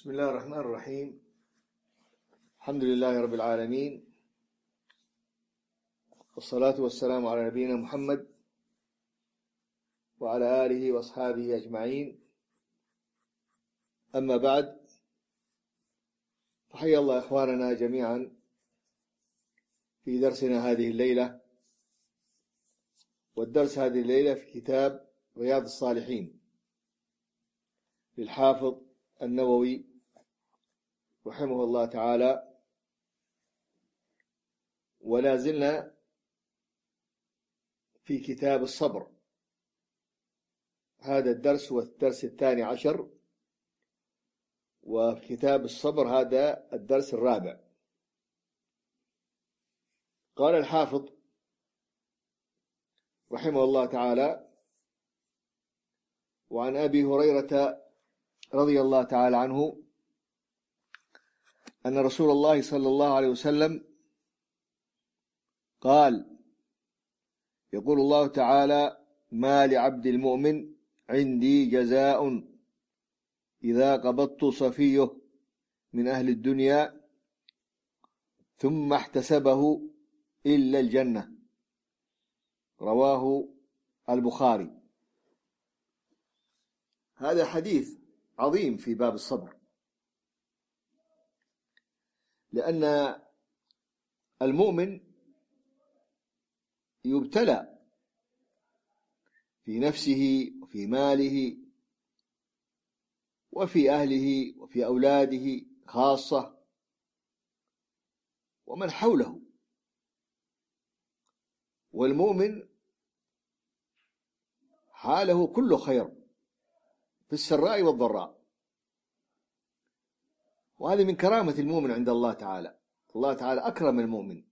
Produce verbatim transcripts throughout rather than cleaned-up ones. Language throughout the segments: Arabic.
بسم الله الرحمن الرحيم. الحمد لله رب العالمين، والصلاة والسلام على نبينا محمد وعلى آله وأصحابه أجمعين. أما بعد، فحيا الله إخواننا جميعا في درسنا هذه الليلة، والدرس هذه الليلة في كتاب رياض الصالحين للحافظ النووي رحمه الله تعالى. ولا زلنا في كتاب الصبر، هذا الدرس هو الدرس الثاني عشر، وفي كتاب الصبر هذا الدرس الرابع. قال الحافظ رحمه الله تعالى: وعن أبي هريرة رضي الله تعالى عنه أن رسول الله صلى الله عليه وسلم قال: يقول الله تعالى: ما لعبد المؤمن عندي جزاء إذا قبضت صفيه من أهل الدنيا ثم احتسبه إلا الجنة. رواه البخاري. هذا حديث عظيم في باب الصبر، لأن المؤمن يبتلى في نفسه وفي ماله وفي أهله وفي أولاده خاصة ومن حوله. والمؤمن حاله كله خير في السراء والضراء، وهذه من كرامة المؤمن عند الله تعالى. الله تعالى أكرم المؤمن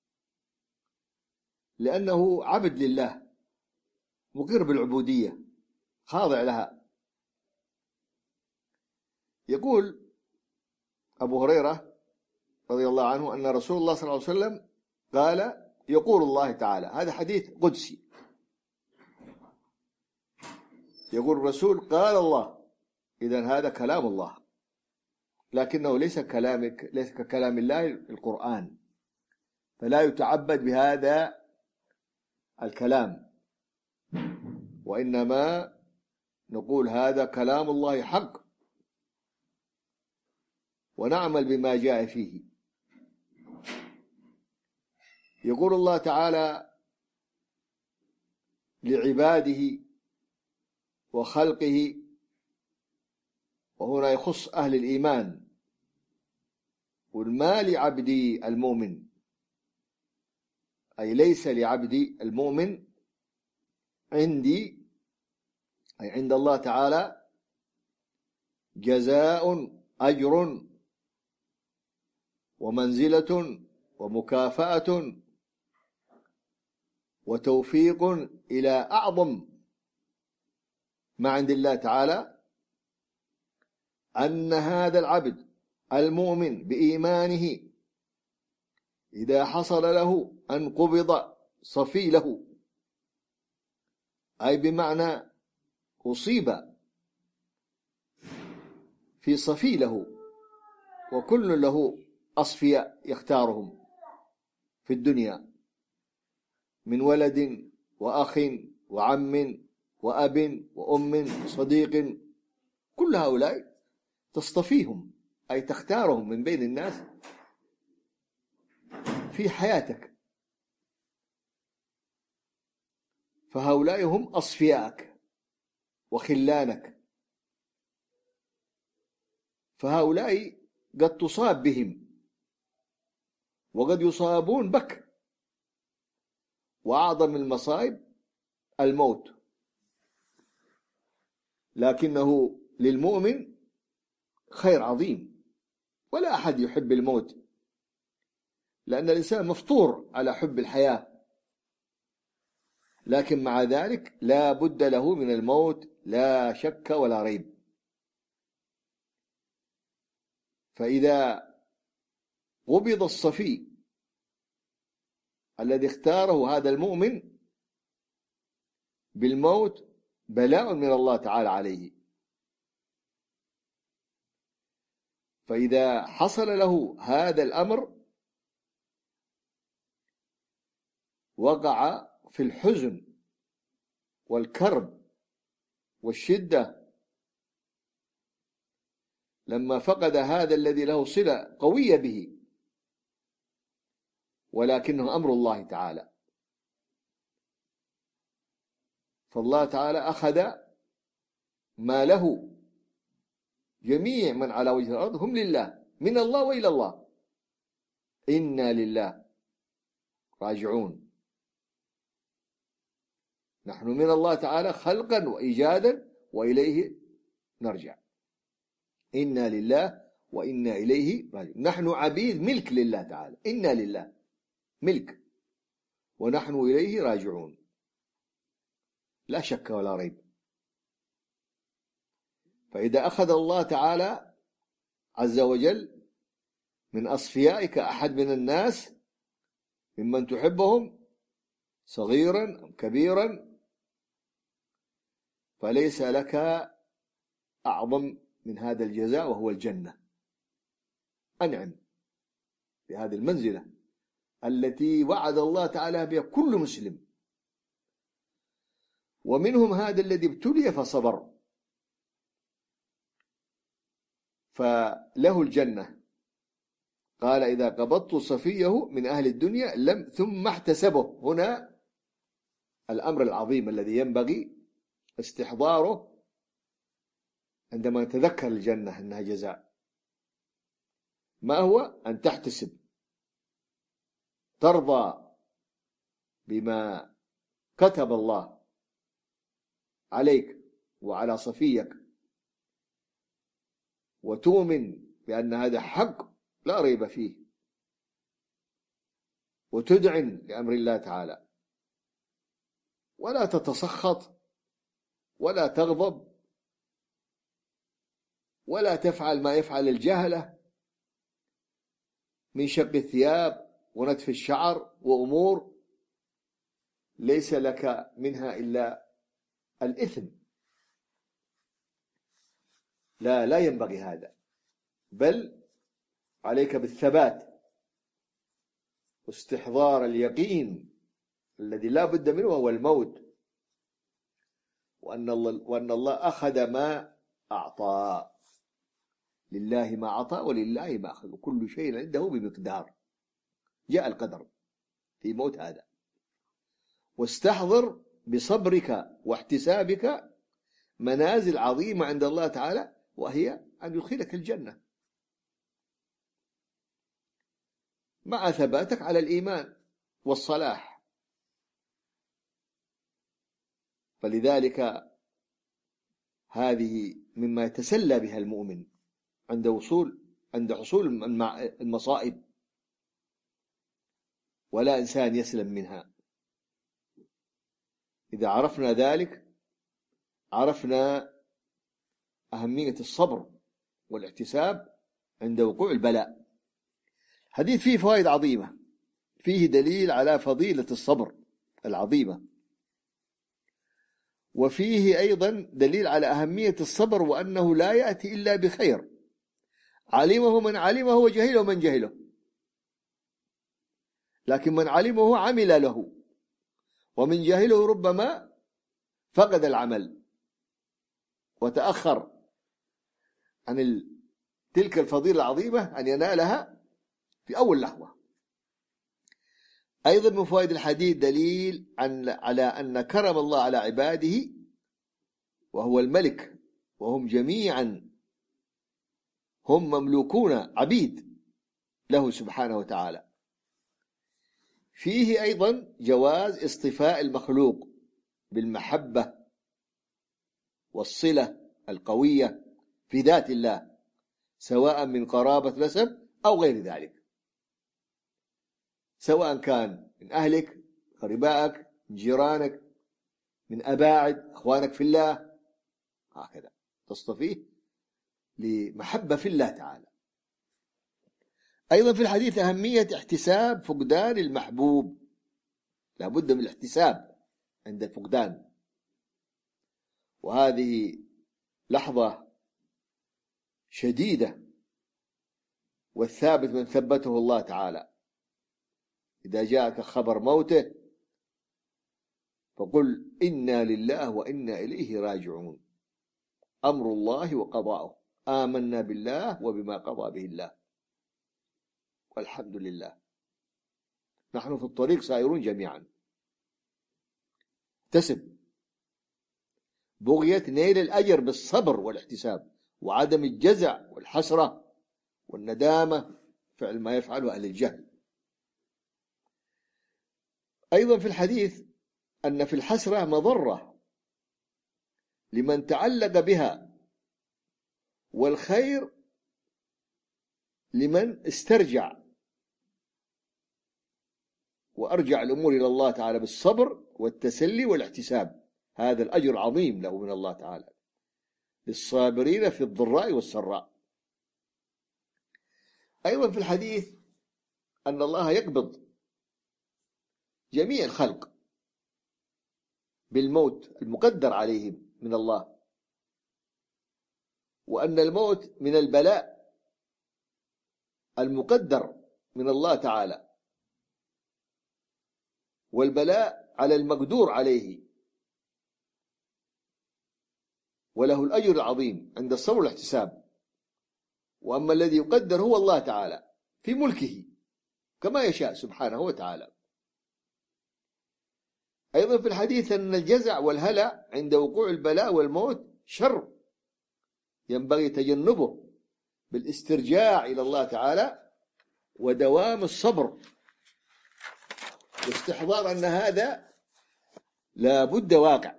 لأنه عبد لله، مقر بالعبودية، خاضع لها. يقول أبو هريرة رضي الله عنه أن رسول الله صلى الله عليه وسلم قال: يقول الله تعالى. هذا حديث قدسي، يقول الرسول قال الله، إذن هذا كلام الله، لكنه ليس كلامك ليس ككلام الله القرآن، فلا يتعبد بهذا الكلام، وإنما نقول هذا كلام الله حق، ونعمل بما جاء فيه. يقول الله تعالى لعباده وخلقه، وهنا يخص أهل الإيمان: قل ما لعبدي المؤمن، أي ليس لعبدي المؤمن عندي، أي عند الله تعالى، جزاء أجر ومنزلة ومكافأة وتوفيق إلى أعظم ما عند الله تعالى، أن هذا العبد المؤمن بإيمانه إذا حصل له أن قبض صفيله، أي بمعنى أصيب في صفيله، وكل له أصفياء يختارهم في الدنيا من ولد وأخ وعم وأب وأم وصديق، كل هؤلاء تصطفيهم، أي تختارهم من بين الناس في حياتك، فهؤلاء هم أصفياءك وخلانك، فهؤلاء قد تصاب بهم وقد يصابون بك، وأعظم المصائب الموت، لكنه للمؤمن خير عظيم، ولا أحد يحب الموت، لأن الإنسان مفطور على حب الحياة، لكن مع ذلك لا بد له من الموت، لا شك ولا ريب. فإذا قبض الصفي الذي اختاره هذا المؤمن بالموت بلاء من الله تعالى عليه، فإذا حصل له هذا الأمر وقع في الحزن والكرب والشدة لما فقد هذا الذي له صلة قوية به، ولكنه أمر الله تعالى. فالله تعالى أخذ ما له، جميع من على وجه الأرض هم لله، من الله وإلى الله، إنا لله راجعون. نحن من الله تعالى خلقا وإيجادا وإليه نرجع، إنا لله وإنا إليه راجعون. نحن عبيد ملك لله تعالى، إنا لله ملك ونحن إليه راجعون، لا شك ولا ريب. فإذا أخذ الله تعالى عز وجل من أصفيائك أحد من الناس ممن تحبهم صغيرا أو كبيرا، فليس لك أعظم من هذا الجزاء وهو الجنة. أنعم بهذه المنزلة التي وعد الله تعالى بها كل مسلم، ومنهم هذا الذي ابتلي فصبر فله الجنة. قال إذا قبضت صفيه من أهل الدنيا لم ثم احتسبه. هنا الأمر العظيم الذي ينبغي استحضاره عندما نتذكر الجنة أنها جزاء. ما هو؟ أن تحتسب، ترضى بما كتب الله عليك وعلى صفيك، وتؤمن بأن هذا حق لا ريب فيه، وتدعن لأمر الله تعالى، ولا تتسخط ولا تغضب ولا تفعل ما يفعل الجهلة من شق الثياب ونتف الشعر وأمور ليس لك منها إلا الإثم. لا لا ينبغي هذا، بل عليك بالثبات واستحضار اليقين الذي لا بد منه وهو الموت، وأن الله, وأن الله أخذ ما أعطى، لله ما أعطى ولله ما أخذ، وكل شيء عنده بمقدار. جاء القدر في موت هذا. واستحضر بصبرك واحتسابك منازل عظيمة عند الله تعالى، وهي أن يدخلك الجنة مع ثباتك على الإيمان والصلاح. فلذلك هذه مما يتسلى بها المؤمن عند وصول عند حصول المصائب، ولا إنسان يسلم منها. إذا عرفنا ذلك عرفنا أهمية الصبر والاحتساب عند وقوع البلاء. حديث فيه فوائد عظيمة، فيه دليل على فضيلة الصبر العظيمة، وفيه أيضا دليل على أهمية الصبر وأنه لا يأتي إلا بخير، علمه من علمه وجهله من جهله، لكن من علمه عمل له، ومن جهله ربما فقد العمل وتأخر عن تلك الفضيلة العظيمة أن ينالها في أول لحظة. أيضا من فوائد الحديث دليل على أن كرم الله على عباده وهو الملك، وهم جميعا هم مملوكون عبيد له سبحانه وتعالى. فيه أيضا جواز اصطفاء المخلوق بالمحبة والصلة القوية في ذات الله، سواء من قرابة نسب أو غير ذلك، سواء كان من أهلك، قربائك، من جيرانك، من أباعد، أخوانك في الله، هكذا تصطفيه لمحبة في الله تعالى. أيضا في الحديث أهمية احتساب فقدان المحبوب، لا بد من الاحتساب عند الفقدان، وهذه لحظة شديدة والثابت من ثبته الله تعالى. إذا جاءك خبر موته فقل إنا لله وإنا إليه راجعون، أمر الله وقضاؤه، آمنا بالله وبما قضى به الله، والحمد لله، نحن في الطريق سائرون جميعا. احتسب بغية نيل الأجر بالصبر والاحتساب وعدم الجزع والحسرة والندامة، فعل ما يفعله أهل الجهل. أيضا في الحديث أن في الحسرة مضرة لمن تعلق بها، والخير لمن استرجع وأرجع الأمور إلى الله تعالى بالصبر والتسلي والاحتساب. هذا الأجر عظيم له من الله تعالى للصابرين في الضراء والسراء. أيضا في الحديث أن الله يقبض جميع الخلق بالموت المقدر عليهم من الله، وأن الموت من البلاء المقدر من الله تعالى، والبلاء على المقدور عليه، وله الأجر العظيم عند الصبر والاحتساب. وأما الذي يقدر هو الله تعالى في ملكه كما يشاء سبحانه وتعالى. أيضا في الحديث أن الجزع والهلع عند وقوع البلاء والموت شر ينبغي تجنبه بالاسترجاع إلى الله تعالى ودوام الصبر واستحضار أن هذا لا بد واقع،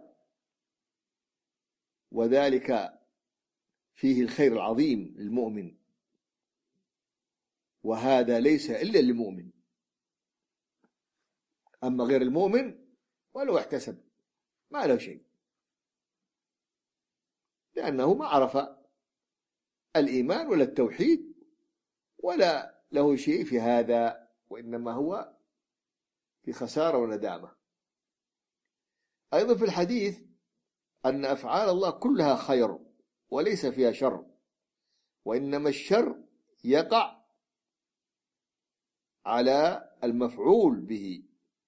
وذلك فيه الخير العظيم للمؤمن، وهذا ليس إلا للمؤمن. أما غير المؤمن ولو احتسب ما له شيء، لأنه ما عرف الإيمان ولا التوحيد ولا له شيء في هذا، وإنما هو في خسارة وندامة. أيضا في الحديث أن أفعال الله كلها خير وليس فيها شر، وإنما الشر يقع على المفعول به،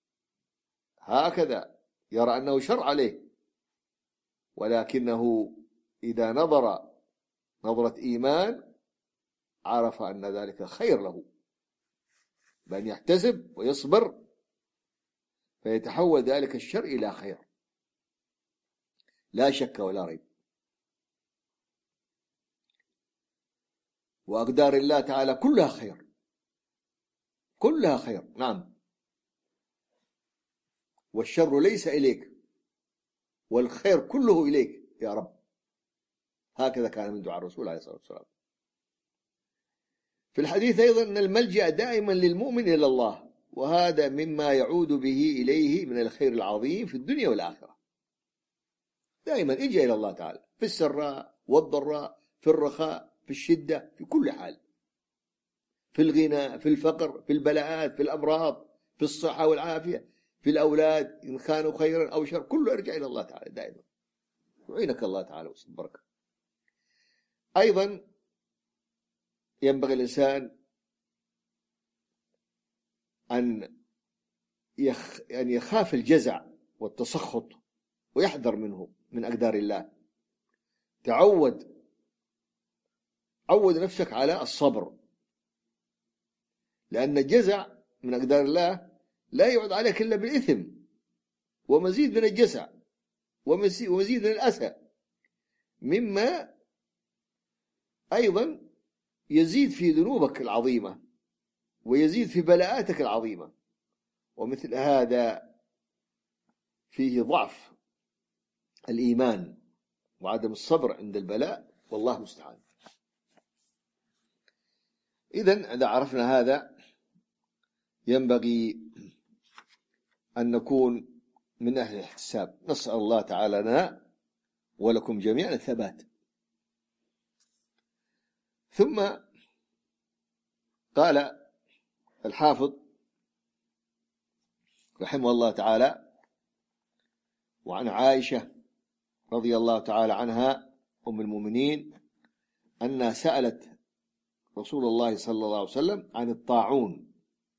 هكذا يرى أنه شر عليه، ولكنه إذا نظر نظرة إيمان عرف أن ذلك خير له، بأن يحتسب ويصبر فيتحول ذلك الشر إلى خير لا شك ولا ريب. وأقدار الله تعالى كلها خير، كلها خير، نعم، والشر ليس إليك والخير كله إليك يا رب. هكذا كان من دعاء الرسول عليه الصلاة والسلام. في الحديث أيضا أن الملجأ دائما للمؤمن إلى الله، وهذا مما يعود به إليه من الخير العظيم في الدنيا والآخرة. دائما اجأ إلى الله تعالى في السراء والضراء، في الرخاء، في الشدة، في كل حال، في الغنى، في الفقر، في البلاءات، في الأمراض، في الصحة والعافية، في الأولاد إن كانوا خيرا أو شر، كله ارجع إلى الله تعالى دائما، يعينك الله تعالى ويصبرك. أيضا ينبغي الإنسان أن يخ... أن يخاف الجزع والتسخط ويحذر منه من أقدار الله. تعود عود نفسك على الصبر، لأن الجزع من أقدار الله لا يعود عليك إلا بالإثم ومزيد من الجزع ومزيد من الأسى، مما أيضا يزيد في ذنوبك العظيمة ويزيد في بلاءاتك العظيمة، ومثل هذا فيه ضعف الإيمان وعدم الصبر عند البلاء، والله مستعان. إذن إذا عرفنا هذا ينبغي أن نكون من أهل الاحتساب. نسأل الله تعالى لنا ولكم جميعا الثبات. ثم قال الحافظ رحمه الله تعالى: وعن عائشة رضي الله تعالى عنها أم المؤمنين أنها سألت رسول الله صلى الله عليه وسلم عن الطاعون،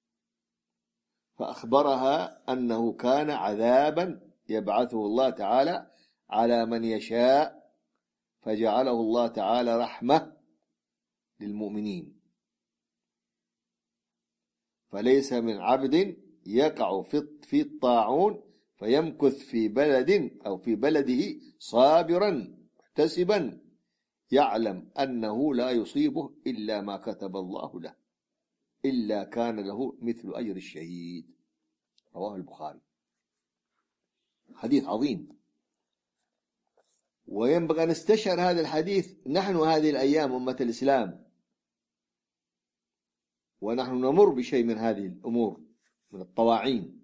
فأخبرها أنه كان عذابا يبعثه الله تعالى على من يشاء، فجعله الله تعالى رحمة للمؤمنين. فليس من عبد يقع في الطاعون فيمكث في بلد أو في بلده صابرا محتسبا يعلم أنه لا يصيبه إلا ما كتب الله له إلا كان له مثل أجر الشهيد. رواه البخاري. حديث عظيم، وينبغي أن نستشعر هذا الحديث نحن هذه الأيام أمة الإسلام، ونحن نمر بشيء من هذه الأمور من الطواعين.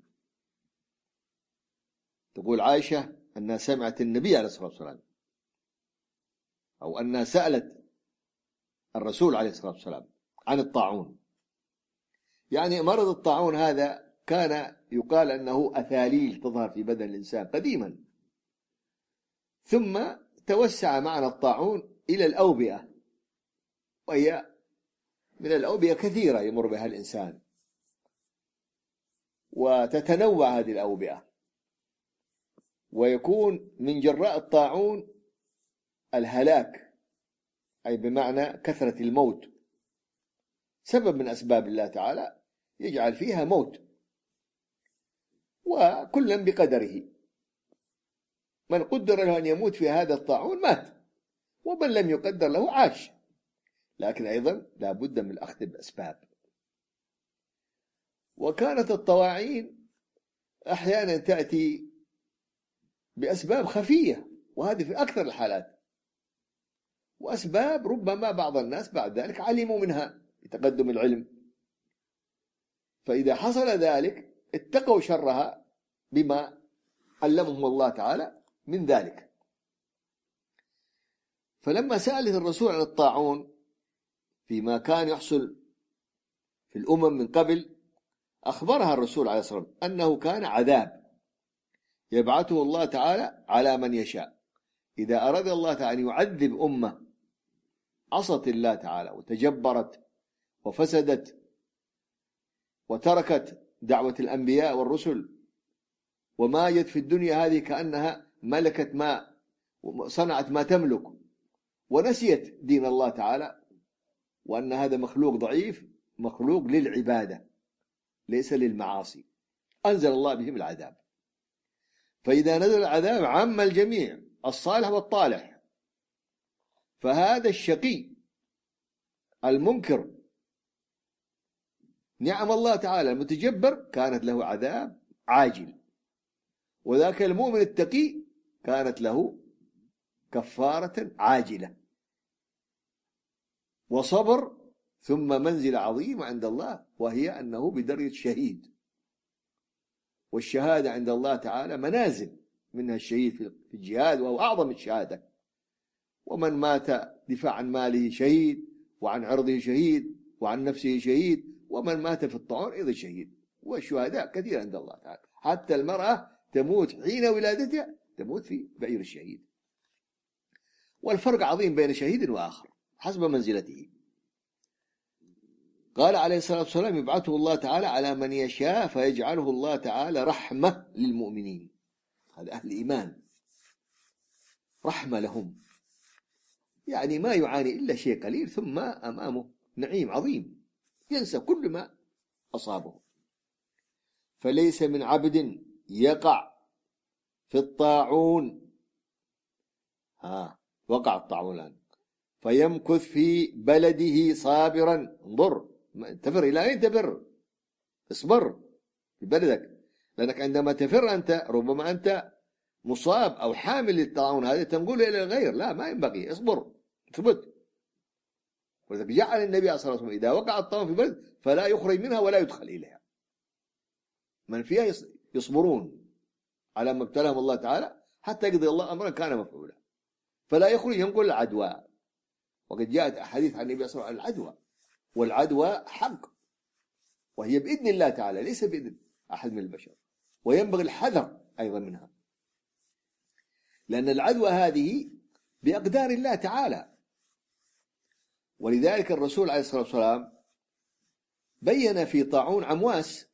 تقول عائشة أنها سمعت النبي عليه الصلاة والسلام، أو أنها سألت الرسول عليه الصلاة والسلام عن الطاعون. يعني مرض الطاعون هذا كان يقال أنه أثاليل تظهر في بدن الإنسان قديما، ثم توسع معنى الطاعون إلى الأوبئة، وهي من الأوبئة كثيرة يمر بها الإنسان، وتتنوع هذه الأوبئة، ويكون من جراء الطاعون الهلاك، أي بمعنى كثرة الموت، سبب من أسباب الله تعالى يجعل فيها موت، وكلا بقدره. من قدر له أن يموت في هذا الطاعون مات، ومن لم يقدر له عاش، لكن أيضا لا بد من الأخذ بأسباب. وكانت الطواعين أحيانا تأتي بأسباب خفية، وهذه في أكثر الحالات، وأسباب ربما بعض الناس بعد ذلك علموا منها بتقدم العلم، فإذا حصل ذلك اتقوا شرها بما علمهم الله تعالى من ذلك. فلما سألت الرسول عن الطاعون فيما كان يحصل في الأمم من قبل، أخبرها الرسول عليه الصلاة والسلام أنه كان عذاب يبعثه الله تعالى على من يشاء. إذا أراد الله تعالى أن يعذب أمة عصت الله تعالى وتجبرت وفسدت وتركت دعوة الأنبياء والرسل وماجت في الدنيا هذه كأنها ملكت ما صنعت ما تملك، ونسيت دين الله تعالى، وأن هذا مخلوق ضعيف مخلوق للعبادة ليس للمعاصي، أنزل الله بهم العذاب. فإذا نزل العذاب عم الجميع الصالح والطالح، فهذا الشقي المنكر نعم الله تعالى المتجبر كانت له عذاب عاجل، وذاك المؤمن التقي كانت له كفارة عاجلة وصبر، ثم منزل عظيم عند الله، وهي أنه بدرجة شهيد. والشهادة عند الله تعالى منازل، منها الشهيد في الجهاد وهو أعظم الشهادة، ومن مات دفاع عن ماله شهيد، وعن عرضه شهيد، وعن نفسه شهيد، ومن مات في الطاعون أيضا شهيد. والشهداء كثير عند الله تعالى، حتى المرأة تموت حين ولادتها تموت في بعير الشهيد. والفرق عظيم بين شهيد وآخر حسب منزلته. قال عليه الصلاة والسلام يبعثه الله تعالى على من يشاء فيجعله الله تعالى رحمة للمؤمنين. هذا أهل الإيمان رحمة لهم، يعني ما يعاني إلا شيء قليل ثم أمامه نعيم عظيم ينسى كل ما أصابه. فليس من عبد يقع في الطاعون، ها وقع الطاعون الآن، فيمكث في بلده صابرا. انظر تفر إلى أين تفر؟ اصبر في بلدك، لأنك عندما تفر أنت ربما أنت مصاب أو حامل للطاعون هذا تنقل إلى الغير، لا ما ينبغي، اصبر اثبت. ولذلك جعل النبي صلى الله عليه وسلم إذا وقع الطاعون في بلد فلا يخرج منها ولا يدخل إليها، من فيها يصبرون على ما ابتلاهم الله تعالى حتى يقضي الله أمرا كان مفعولا، فلا يخرج ينقل العدوى. وقد جاءت أحاديث عن النبي صلى الله عليه وسلم عن العدوى، والعدوى حق، وهي بإذن الله تعالى ليس بإذن أحد من البشر، وينبغي الحذر أيضا منها، لأن العدوى هذه بأقدار الله تعالى، ولذلك الرسول عليه الصلاة والسلام بين في طاعون عمواس،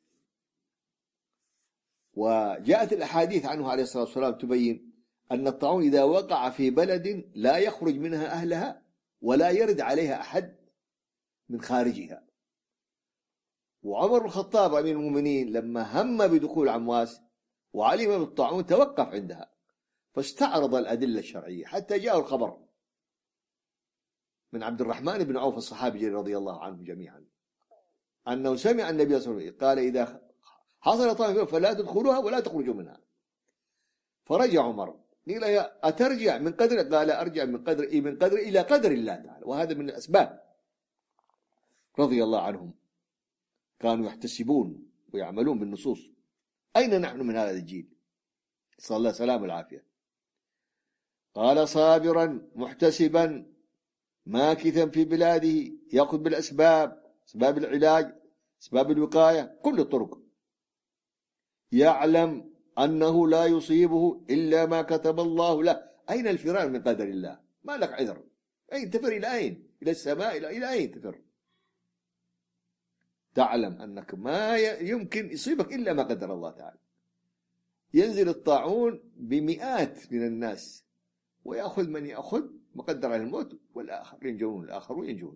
وجاءت الأحاديث عنه عليه الصلاة والسلام تبين أن الطاعون إذا وقع في بلد لا يخرج منها أهلها ولا يرد عليها أحد من خارجها. وعمر بن الخطاب أمير المؤمنين لما هم بدخول عمواس وعلم بالطاعون توقف عندها، فاستعرض الأدلة الشرعية حتى جاء الخبر من عبد الرحمن بن عوف الصحابي رضي الله عنهم جميعا أنه سمع النبي صلى الله عليه وسلم قال: إذا حصل طائفة فلا تدخلوها ولا تخرجوا منها. فرجع عمر، قيل: يا أترجع من قدر؟ قال: أرجع من قدر إيه؟ من قدر إلى قدر الله تعالى. وهذا من الأسباب رضي الله عنهم، كانوا يحتسبون ويعملون بالنصوص. أين نحن من هذا الجيل؟ صلى الله السلام والعافية. قال: صابرا محتسبا ماكثا في بلاده، يأخذ بالأسباب، أسباب العلاج، أسباب الوقاية، كل الطرق، يعلم أنه لا يصيبه إلا ما كتب الله له. أين الفرار من قدر الله؟ ما لك عذر. أين تفر؟ إلى أين؟ إلى السماء؟ إلى أين تفر؟ تعلم أنك ما يمكن يصيبك إلا ما قدر الله تعالى. ينزل الطاعون بمئات من الناس ويأخذ من يأخذ، مقدر على الموت، والآخر ينجون، الآخرون ينجون.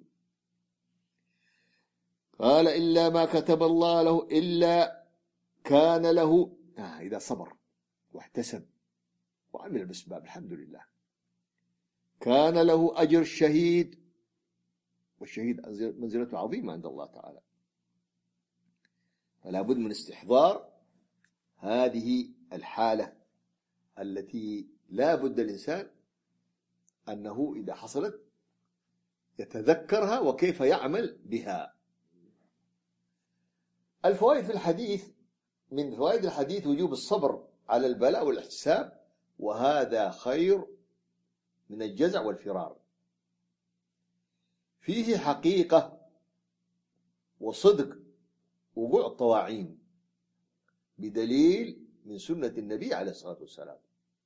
قال: إلا ما كتب الله له، إلا كان له آه إذا صبر واحتسب وعمل بالأسباب الحمد لله كان له أجر الشهيد، والشهيد منزلته عظيمة عند الله تعالى. فلا بد من استحضار هذه الحالة التي لا بد الإنسان أنه إذا حصلت يتذكرها وكيف يعمل بها. الفوائد في الحديث، من فوائد الحديث وجوب الصبر على البلاء والاحتساب، وهذا خير من الجزع والفرار. فيه حقيقة وصدق وقوع الطواعين بدليل من سنة النبي عليه الصلاة والسلام،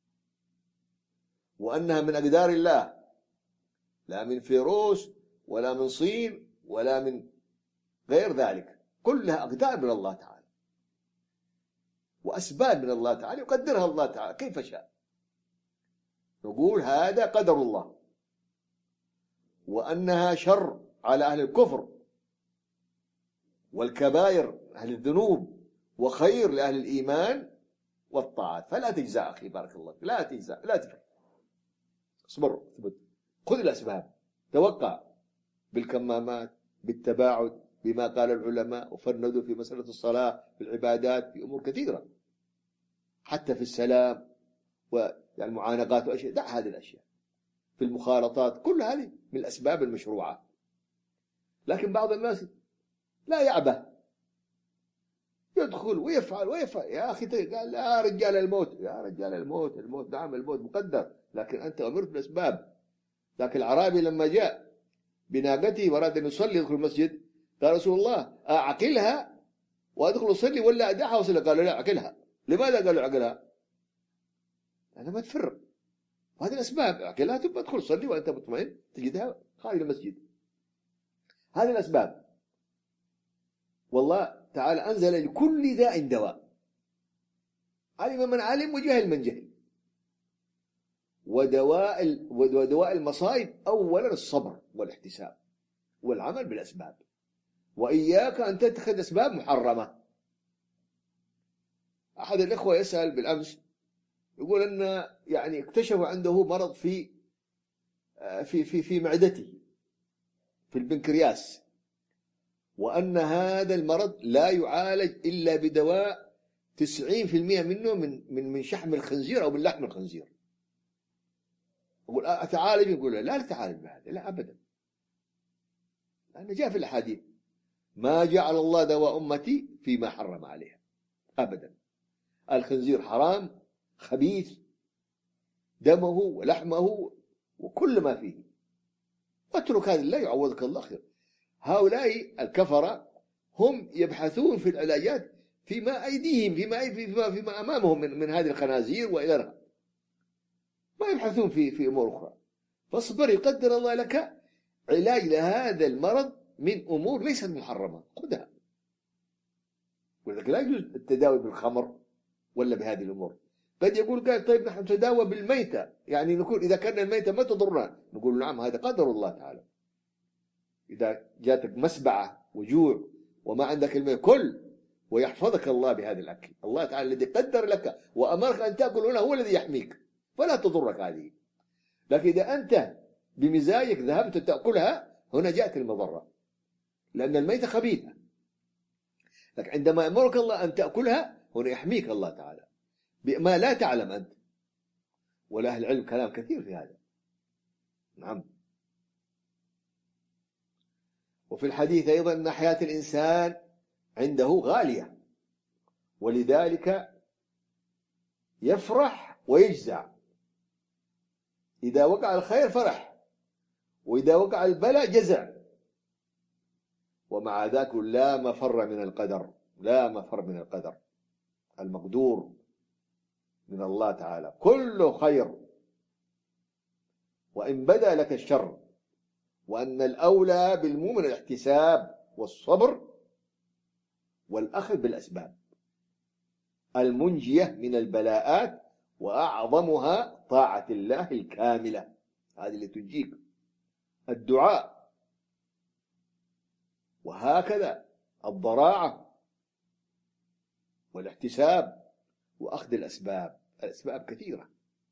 وأنها من أقدار الله، لا من فيروس ولا من صين ولا من غير ذلك، كلها أقدار من الله تعالى وأسباب من الله تعالى يقدرها الله تعالى كيف شاء. نقول هذا قدر الله، وأنها شر على أهل الكفر والكبائر أهل الذنوب، وخير لأهل الإيمان والطاعات. فلا تجزع أخي، بارك الله، لا تجزع، لا تفعل، اصبر، اثبت، خذ الأسباب، توقع بالكمامات، بالتباعد، بما قال العلماء وفندوا في مسألة الصلاة، في العبادات، في أمور كثيرة، حتى في السلام والمعانقات وأشياء. دع هذه الأشياء، في المخالطات، كل هذه من الأسباب المشروعة. لكن بعض الناس لا يعبه، يدخل ويفعل ويفعل. يا أخي قال: لا رجال الموت، يا رجال الموت، الموت نعم الموت مقدر، لكن أنت أمرت بالأسباب. لكن الأعرابي لما جاء بناقته وأراد أن يصلي يدخل المسجد، قال: رسول الله أعقلها وأدخل أصلي ولا أدعها وصلي؟ قال: لا أعقلها. لماذا قالوا أعقلها؟ أنا ما تفر، وهذه الأسباب. أعقلها ثم أدخل صلي وأنت مطمئن تجدها خارج المسجد. هذه الأسباب. والله تعالى أنزل لكل داء دواء، علم من علم وجهل من جهل. ودواء ودواء المصائب أولا الصبر والاحتساب والعمل بالأسباب، وإياك أن تتخذ أسباب محرمة. أحد الإخوة يسأل بالأمس، يقول أن يعني اكتشفوا عنده مرض في في في في معدته، في البنكرياس، وأن هذا المرض لا يعالج إلا بدواء تسعين بالمئة منه من من من شحم الخنزير أو من لحم الخنزير. يقول أتعالج؟ يقول لا لا تتعالج بهذا، لا أبدا، لأن جاء في الحديث: ما جعل الله دواء أمتي فيما حرم عليها أبدا. الخنزير حرام خبيث، دمه ولحمه وكل ما فيه، واترك هذا، لا يعوضك الله خير. هؤلاء الكفرة هم يبحثون في العلاجات فيما أيديهم، فيما فيما, فيما أمامهم من, من هذه الخنازير وغيرها، ما يبحثون في في أمور أخرى. فاصبر، يقدر الله لك علاج لهذا المرض من أمور ليست محرمة، خذها. ولذلك لا يجوز التداوي بالخمر ولا بهذه الأمور. قد يقول قال طيب نحن نتداوى بالميتة، يعني نقول إذا كان الميتة ما تضرنا، نقول نعم هذا قدر الله تعالى. إذا جاتك مسبعة وجوع وما عندك الماء كل، ويحفظك الله بهذا الأكل. الله تعالى الذي قدر لك وأمرك أن تأكل هنا هو الذي يحميك، فلا تضرك هذه. لكن إذا أنت بمزاجك ذهبت تأكلها، هنا جاءت المضرة، لأن الميتة خبيثة. لكن عندما يأمرك الله أن تأكلها، هنا يحميك الله تعالى بما لا تعلم أنت. ولأهل العلم كلام كثير في هذا. نعم. وفي الحديث أيضا أن حياة الإنسان عنده غالية، ولذلك يفرح ويجزع. إذا وقع الخير فرح، وإذا وقع البلاء جزع. ومع ذلك لا مفر من القدر، لا مفر من القدر المقدور من الله تعالى، كله خير وإن بدا لك الشر. وأن الأولى بالمؤمن الاحتساب والصبر والأخذ بالأسباب المنجية من البلاءات، وأعظمها طاعة الله الكاملة، هذه اللي تنجيك، الدعاء. وهكذا الضراعة والاحتساب وأخذ الأسباب. الأسباب كثيرة،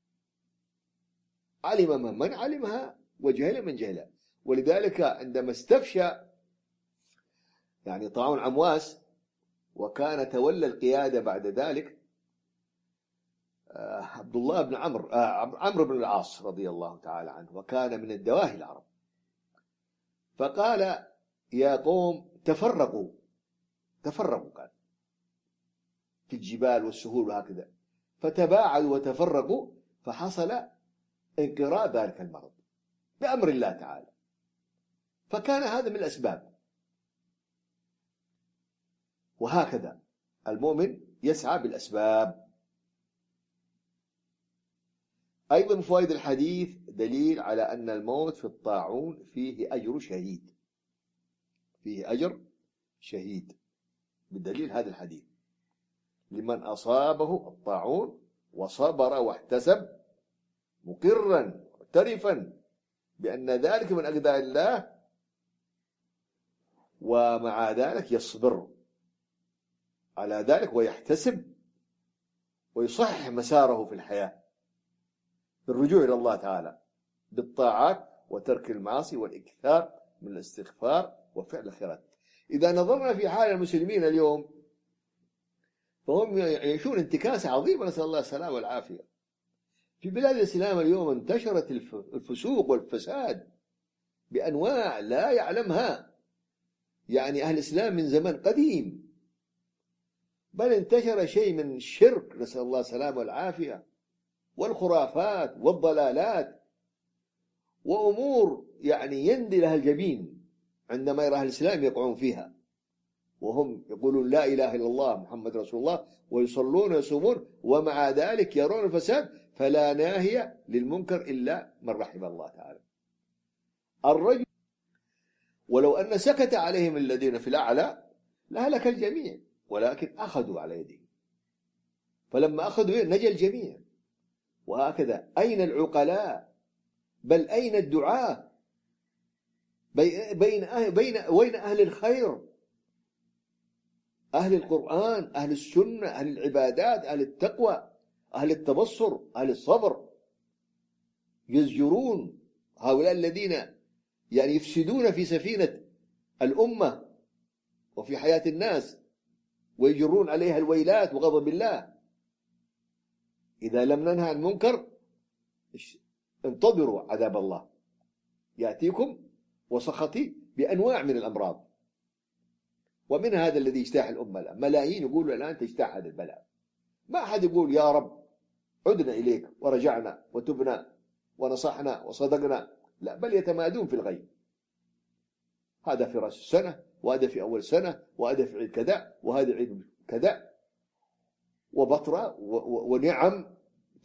علم من من علمها وجهل من جهلها. ولذلك عندما استفشى يعني طاعون عمواس، وكان تولى القيادة بعد ذلك عبد الله بن عمرو عمرو بن العاص رضي الله تعالى عنه، وكان من الدواهي العرب. فقال يا قوم تفرقوا، تفرقوا قال في الجبال والسهول وهكذا، فتباعدوا وتفرقوا، فحصل انقراض ذلك المرض بأمر الله تعالى. فكان هذا من الأسباب. وهكذا المؤمن يسعى بالأسباب. أيضا من فوائد الحديث دليل على أن الموت في الطاعون فيه أجر شهيد، فيه أجر شهيد بدليل هذا الحديث. لمن أصابه الطاعون وصبر واحتسب مقرا معترفا بأن ذلك من أقدار الله، ومع ذلك يصبر على ذلك ويحتسب ويصحح مساره في الحياة بالرجوع إلى الله تعالى بالطاعات وترك المعاصي والإكثار من الاستغفار وفعل الخيرات. إذا نظرنا في حال المسلمين اليوم فهم يعيشون انتكاسة عظيمة، نسأل الله السلامة والعافية. في بلاد الإسلام اليوم انتشرت الفسوق والفساد بأنواع لا يعلمها يعني أهل الإسلام من زمن قديم، بل انتشر شيء من الشرك، نسأل الله السلامة والعافية، والخرافات والضلالات، وأمور يعني يندي لها الجبين عندما يرى أهل الإسلام يقعون فيها، وهم يقولون لا إله إلا الله محمد رسول الله ويصلون ويصومون، ومع ذلك يرون الفساد، فلا ناهي للمنكر إلا من رحم الله تعالى. الرجل ولو أن سكت عليهم الذين في الأعلى لهلك الجميع، ولكن أخذوا على يده، فلما أخذوا نجا الجميع. وهكذا أين العقلاء؟ بل أين الدعاة؟ بين أهل بين وين أهل الخير؟ أهل القرآن، أهل السنة، أهل العبادات، أهل التقوى، أهل التبصر، أهل الصبر. يزجرون هؤلاء الذين يعني يفسدون في سفينة الأمة وفي حياة الناس، ويجرون عليها الويلات وغضب الله. إذا لم ننهى عن المنكر انتظروا عذاب الله يأتيكم وسخطي بأنواع من الأمراض. ومن هذا الذي يجتاح الأمة الآن، ملايين يقولوا الآن تجتاح هذا البلاء. ما أحد يقول يا رب عدنا إليك ورجعنا وتبنا ونصحنا وصدقنا، لا، بل يتمادون في الغي. هذا في رأس السنة، وهذا في أول سنة، وهذا في عيد كذا، وهذا عيد كذا، وبطرة ونعم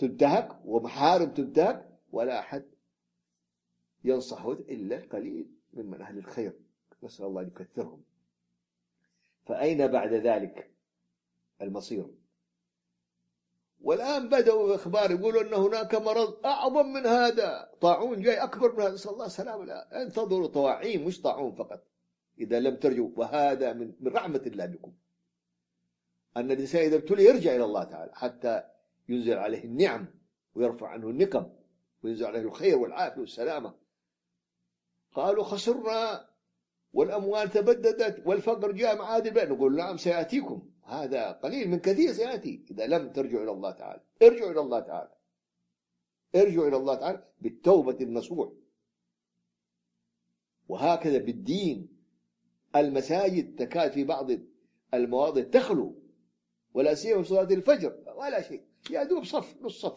تنتهك ومحارم تنتهك، ولا أحد ينصح إلا القليل ممن أهل الخير، نسأل الله أن يكثرهم. فأين بعد ذلك المصير؟ والآن بدأوا إخبار يقولوا أن هناك مرض أعظم من هذا، طاعون جاي أكبر من هذا، نسأل الله السلامة. لا، انتظروا طواعين مش طاعون فقط إذا لم ترجعوا. وهذا من من رحمة الله بكم، أن الإنسان إذا ابتلي يرجع إلى الله تعالى حتى ينزل عليه النعم ويرفع عنه النقم وينزل عليه الخير والعافية والسلامة. قالوا خسرنا والأموال تبددت والفقر جاء مع هذه البلد، نقول نعم سيأتيكم، هذا قليل من كثير سيأتي إذا لم ترجعوا إلى الله تعالى. ارجعوا إلى الله تعالى، ارجعوا إلى الله تعالى بالتوبة النصوح. وهكذا بالدين، المساجد تكاد في بعض المواضع تخلو، ولا سيما في صلاة الفجر ولا شيء، يا دوب صف نص صف.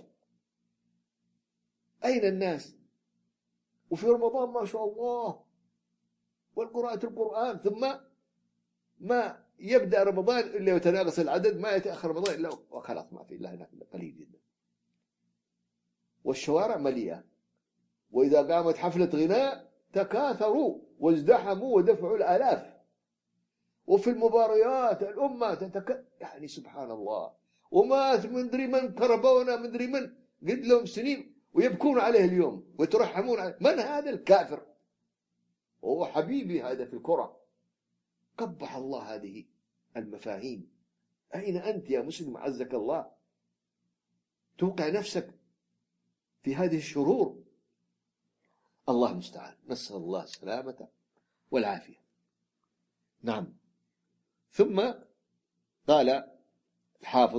أين الناس؟ وفي رمضان ما شاء الله والقراءة القرآن، ثم ما يبدأ رمضان إلا يتناقص العدد، ما يتأخر رمضان إلا وخلاص ما في إلا هناك قليل جدا. والشوارع مليئة، وإذا قامت حفلة غناء تكاثروا وازدحموا ودفعوا الآلاف. وفي المباريات الأمة تتك... يعني سبحان الله، ومات مدري من تربونا مدري من قد لهم سنين ويبكون عليه اليوم ويترحمون عليه. من هذا الكافر؟ وهو حبيبي هذا في الكرة. قبح الله هذه المفاهيم. أين أنت يا مسلم عزك الله توقع نفسك في هذه الشرور؟ الله المستعان، نسأل الله السلامة والعافية. نعم. ثم قال الحافظ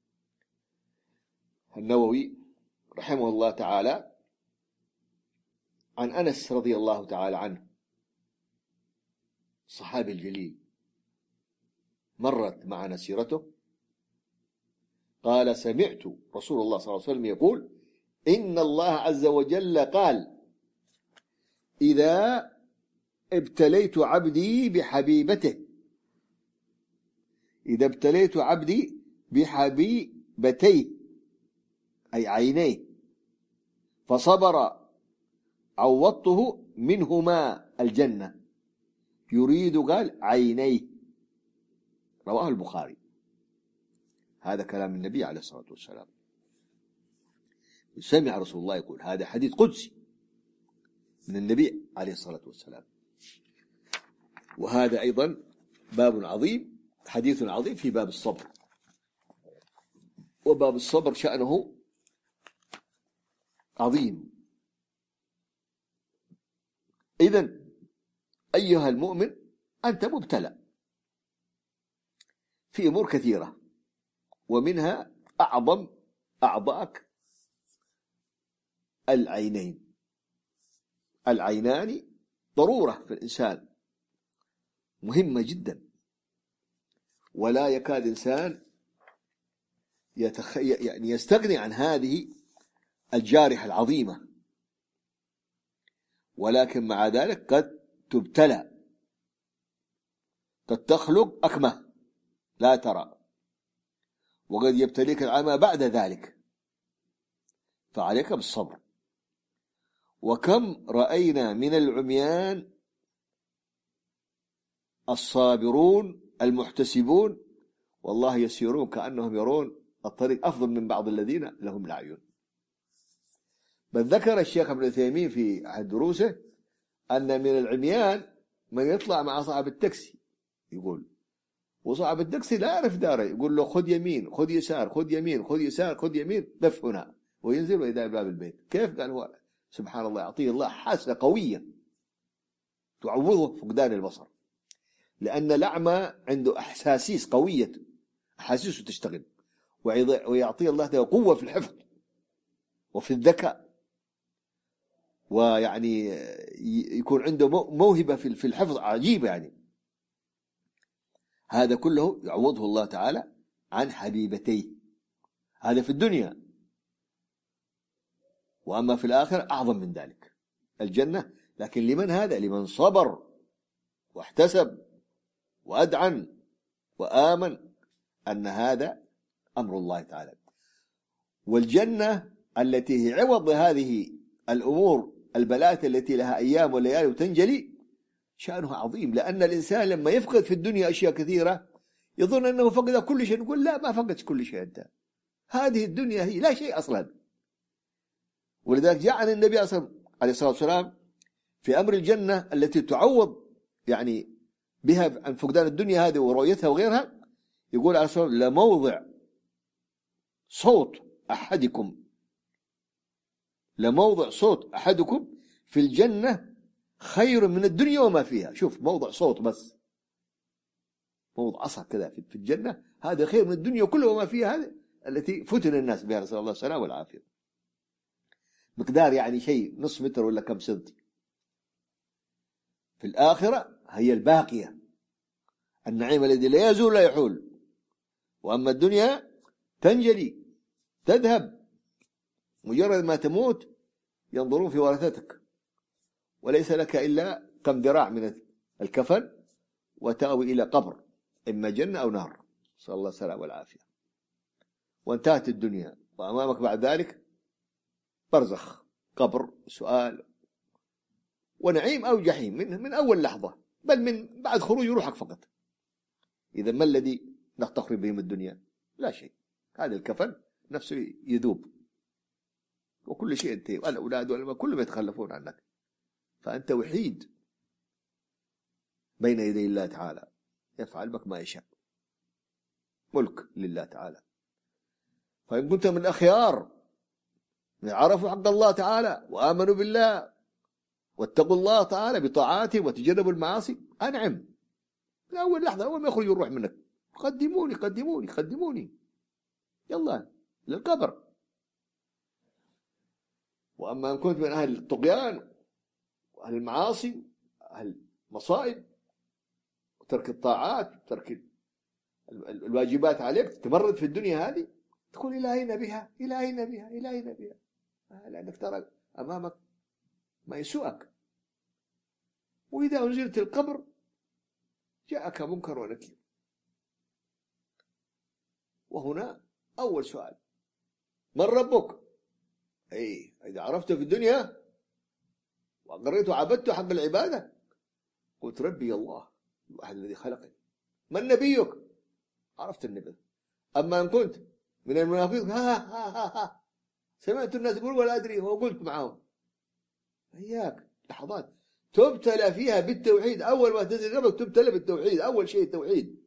النووي رحمه الله تعالى عن أنس رضي الله تعالى عنه، الصحابي الجليل، مرت معنا سيرته، قال سمعت رسول الله صلى الله عليه وسلم يقول إن الله عز وجل قال إذا ابتليت عبدي بحبيبته، إذا ابتليت عبدي بحبيبتيه أي عينيه فصبر عوضته منهما الجنة، يريد قال عينيه، رواه البخاري. هذا كلام النبي عليه الصلاة والسلام. سمع رسول الله يقول، هذا حديث قدسي من النبي عليه الصلاة والسلام. وهذا أيضا باب عظيم، حديث عظيم في باب الصبر. وباب الصبر شأنه عظيم. إذن أيها المؤمن أنت مبتلى في أمور كثيرة، ومنها أعظم أعضائك العينين. العينان ضرورة في الإنسان، مهمة جدا، ولا يكاد إنسان يتخ... يعني يستغني عن هذه الجارحة العظيمة، ولكن مع ذلك قد تبتلى، قد تخلق أكمة لا ترى، وقد يبتليك العمى بعد ذلك، فعليك بالصبر. وكم رأينا من العميان الصابرون المحتسبون والله يسيرون كأنهم يرون الطريق أفضل من بعض الذين لهم الأعين. بل ذكر الشيخ ابن عثيمين في أحد دروسه أن من العميان من يطلع مع صاحب التاكسي، يقول وصاحب التاكسي لا يعرف داره، يقول له خذ يمين خذ يسار خذ يمين خذ يسار خذ يمين قف هنا، وينزل ويدعي باب البيت. كيف؟ قال هو سبحان الله يعطيه الله حاسة قوية تعوضه فقدان البصر، لأن الأعمى عنده أحاسيس قوية، أحاسيسه تشتغل، ويعطيه الله قوة في الحفظ وفي الذكاء، ويعني يكون عنده موهبة في الحفظ عجيبة. يعني هذا كله يعوضه الله تعالى عن حبيبتيه، هذا في الدنيا. وأما في الآخرة أعظم من ذلك الجنة. لكن لمن هذا؟ لمن صبر واحتسب وأدعن وآمن أن هذا أمر الله تعالى. والجنة التي هي عوض هذه الأمور البلاءات التي لها أيام وليالي وتنجلي شأنه عظيم، لأن الإنسان لما يفقد في الدنيا أشياء كثيرة يظن أنه فقد كل شيء. نقول لا، ما فقدت كل شيء أنت، هذه الدنيا هي لا شيء أصلا. ولذلك جاء النبي عليه الصلاة والسلام في أمر الجنة التي تعوض يعني بها عن فقدان الدنيا هذه ورؤيتها وغيرها، يقول عليه الصلاة والسلام: لموضع صوت أحدكم لموضع صوت أحدكم في الجنة خير من الدنيا وما فيها. شوف، موضع صوت بس، موضع عصا كذا في الجنة، هذا خير من الدنيا كلها وما فيها، هذه التي فتن الناس بها، نسأل الله السلامة والعافية. مقدار يعني شيء نصف متر ولا كم سنتي. في الآخرة هي الباقية، النعيم الذي لا يزول لا يحول. وأما الدنيا تنجلي تذهب، مجرد ما تموت ينظرون في ورثتك وليس لك إلا كم ذراع من الكفن، وتأوي إلى قبر إما جنة أو نار، صلى الله السلامة والعافية. وانتهت الدنيا، وأمامك بعد ذلك برزخ، قبر، سؤال، ونعيم أو جحيم من, من أول لحظة، بل من بعد خروج روحك فقط. إذا ما الذي نفتخر به من الدنيا؟ لا شيء. هذا الكفن نفسه يذوب وكل شيء انتهي، والأولاد والما كلهم يتخلفون عنك، فأنت وحيد بين يدي الله تعالى، يفعل بك ما يشاء، ملك لله تعالى. فإن كنت من الأخيار عرفوا حق الله تعالى وآمنوا بالله واتقوا الله تعالى بطاعاته وتجنبوا المعاصي، أنعم من أول لحظة، أول ما يخرج الروح منك: قدموني قدموني قدموني، يلا للقبر. وأما إن كنت من أهل الطغيان وأهل المعاصي، أهل المصائب وترك الطاعات وترك الواجبات عليك، تمرد في الدنيا هذه، تقول إلى أين بها إلى أين بها إلى أين بها، لأنك ترى أمامك ما يسوءك. وإذا نزلت القبر جاءك منكر ونكير. وهنا أول سؤال: من ربك؟ أي إذا عرفته في الدنيا وأقريت وعبدته حق العبادة، قلت ربي الله الواحد الذي خلقني. من نبيك؟ عرفت النبي. أما إن كنت من المنافقين، ها ها ها ها سمعت الناس يقول ولا أدري وقلت معهم، إياك لحظات تبتلى فيها بالتوحيد. أول ما تنزل قبلك تبتلى بالتوحيد، أول شيء التوحيد.